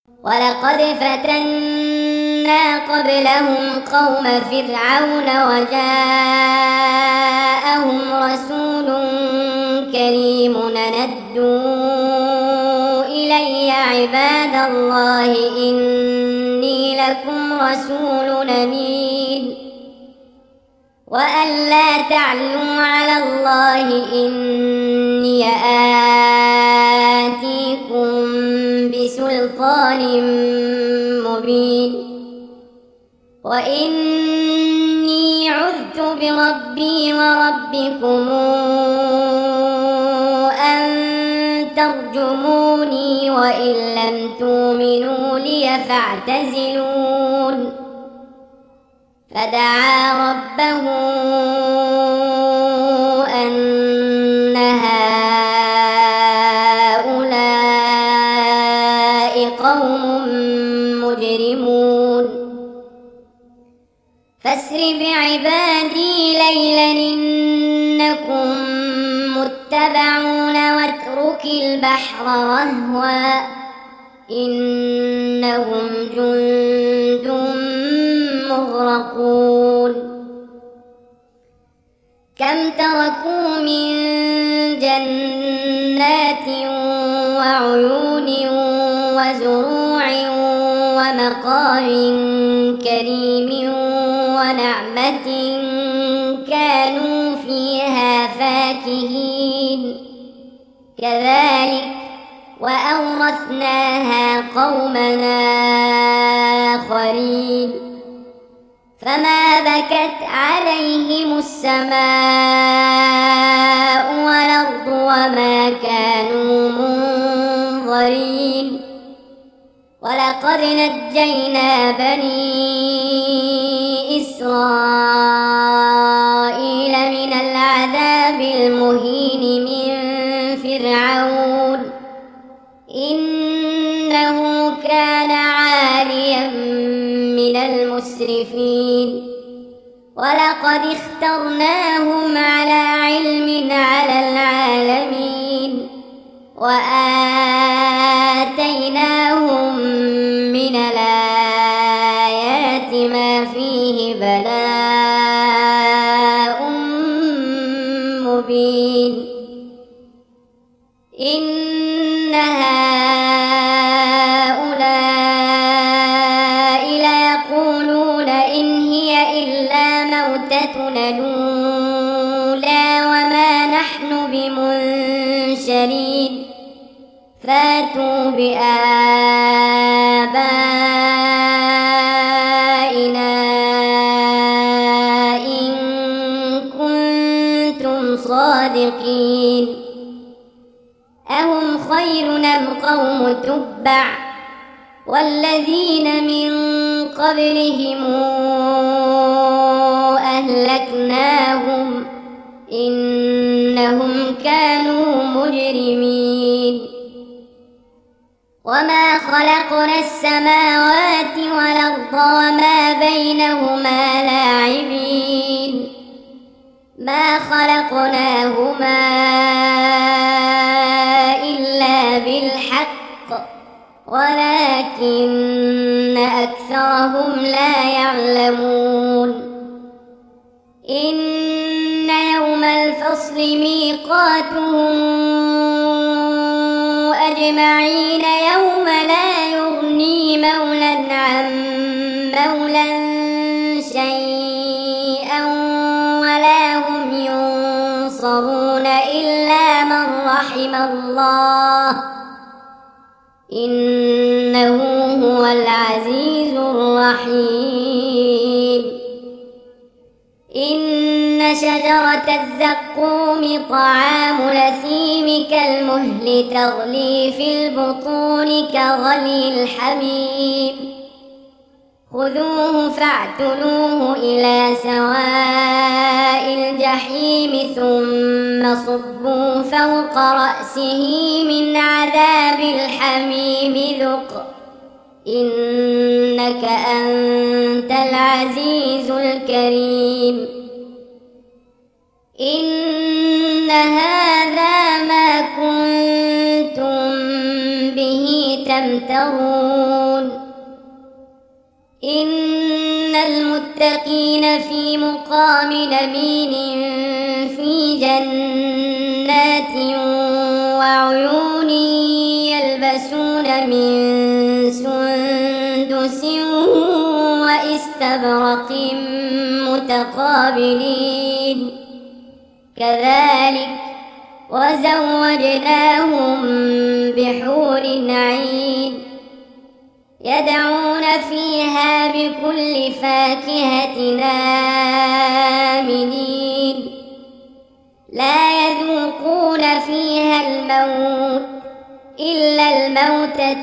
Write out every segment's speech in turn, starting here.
ولقد فتنا قبلهم قوم فرعون وجاءهم رسول كريم ندوا إلي عباد الله إني لكم رسول أمين وأن لا تعلوا على الله إني آتيكم بسلطان مبين وإني عذت بربي وربكم أن ترجموني وإن لم تؤمنوا لي فاعتزلون فدعا ربه أن هؤلاء قوم مجرمون فاسر بعبادي ليلا إنكم متبعون واترك البحر رهوا إنهم جند مغرقون كم تركوا من جنات وعيون وزروع ومقام كريم ونعمة كانوا فيها فاكهين كذلك وأورثناها قومنا آخرين فما بكت عليهم السماء والأرض وما كانوا منظرين ولقد نجينا بني إسرائيل من العذاب المهين من فرعون إنه كان عاليا من المسرفين ولقد اخترناهم على علم على العالمين وآتيناهم من الآيات ما فيه بلاء مبين إن هؤلاء ليقولون إن هي إلا موتتنا الأولى وما نحن بمنشرين فاتوا بآبائنا إن كنتم صادقين أهم خير أم قوم تبع والذين من قبلهم أهلكناهم إنهم كانوا مجرمين وما خلقنا السماوات والأرض وما بينهما لاعبين ما خلقناهما إلا بالحق ولكن أكثرهم لا يعلمون إن يوم الفصل ميقاتهم أجمعين يوم لا يغني مولى عن مولى شيئا ولا هم ينصرون إلا من رحم الله إنه هو العزيز الرحيم إن شجرة الزقوم طعام الأثيم كالمهل تغلي في البطون كغلي الحميم خذوه فاعتلوه إلى سواء الجحيم ثم صبوا فوق رأسه من عذاب الحميم ذق إنك أنت العزيز الكريم إن هذا ما كنتم به تمترون إن المتقين في مقام أمين في جنات وعيون يلبسون من سندس واستبرق متقابلين كذلك وزوجناهم بحور عين يدعون فيها بكل فاكهة آمنين لا يذوقون فيها الموت إلا الموتة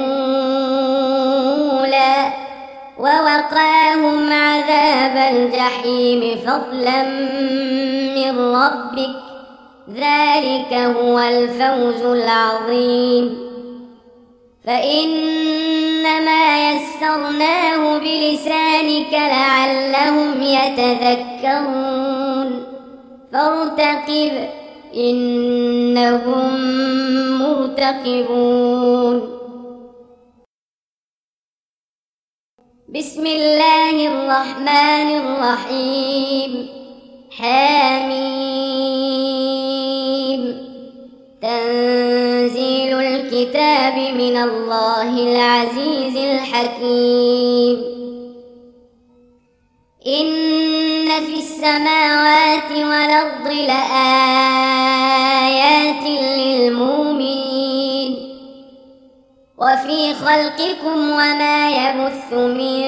الأولى ووقاهم عذاب الجحيم فضلا من ربك ذلك هو الفوز العظيم فإنما يسرناه بلسانك لعلهم يتذكرون فارتقب إنهم مرتقبون بسم الله الرحمن الرحيم حميم تنزيل الكتاب من الله العزيز الحكيم إن في السماوات والأرض لآيات للمؤمنين وفي خلقكم وما يبث من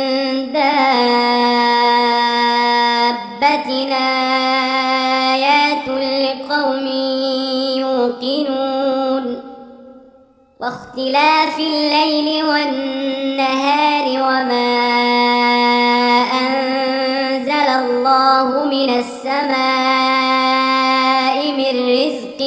دابة آيات لقوم يوقنون واختلاف الليل والنهار وما أنزل الله من السماء من رزق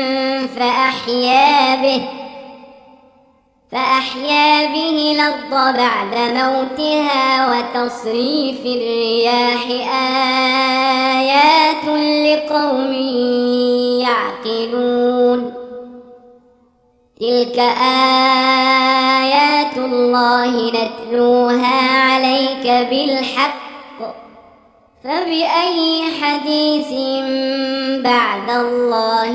فأحيا به الأرض بعد موتها وتصريف الرياح آيات لقوم يعقلون تلك آيات الله نتلوها عليك بالحق فبأي حديث بعد الله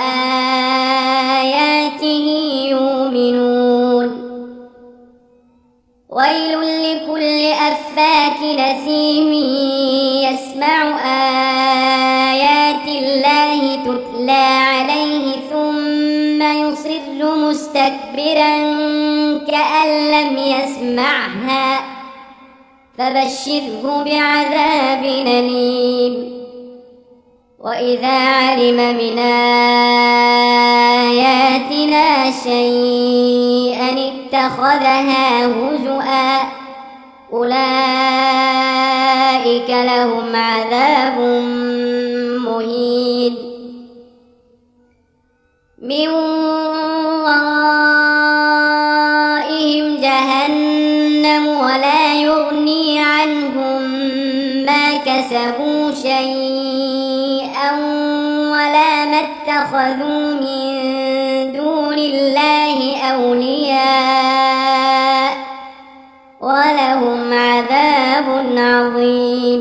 وآياته يؤمنون ويل لكل أفاك أثيم يسمع آيات الله تتلى عليه ثم يصر مستكبرا كأن لم يسمعها فبشره بعذاب أليم وإذا علم من آياتنا شيئا اتخذها هزؤا أولئك لهم عذاب مهين من ورائهم جهنم ولا يغني عنهم ما كسبوا شيئا ولا ما اتخذوا من دون الله أولياء ولهم عذاب عظيم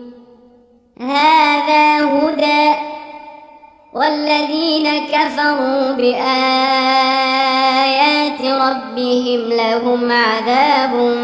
هذا هدى والذين كفروا بآيات ربهم لهم عذاب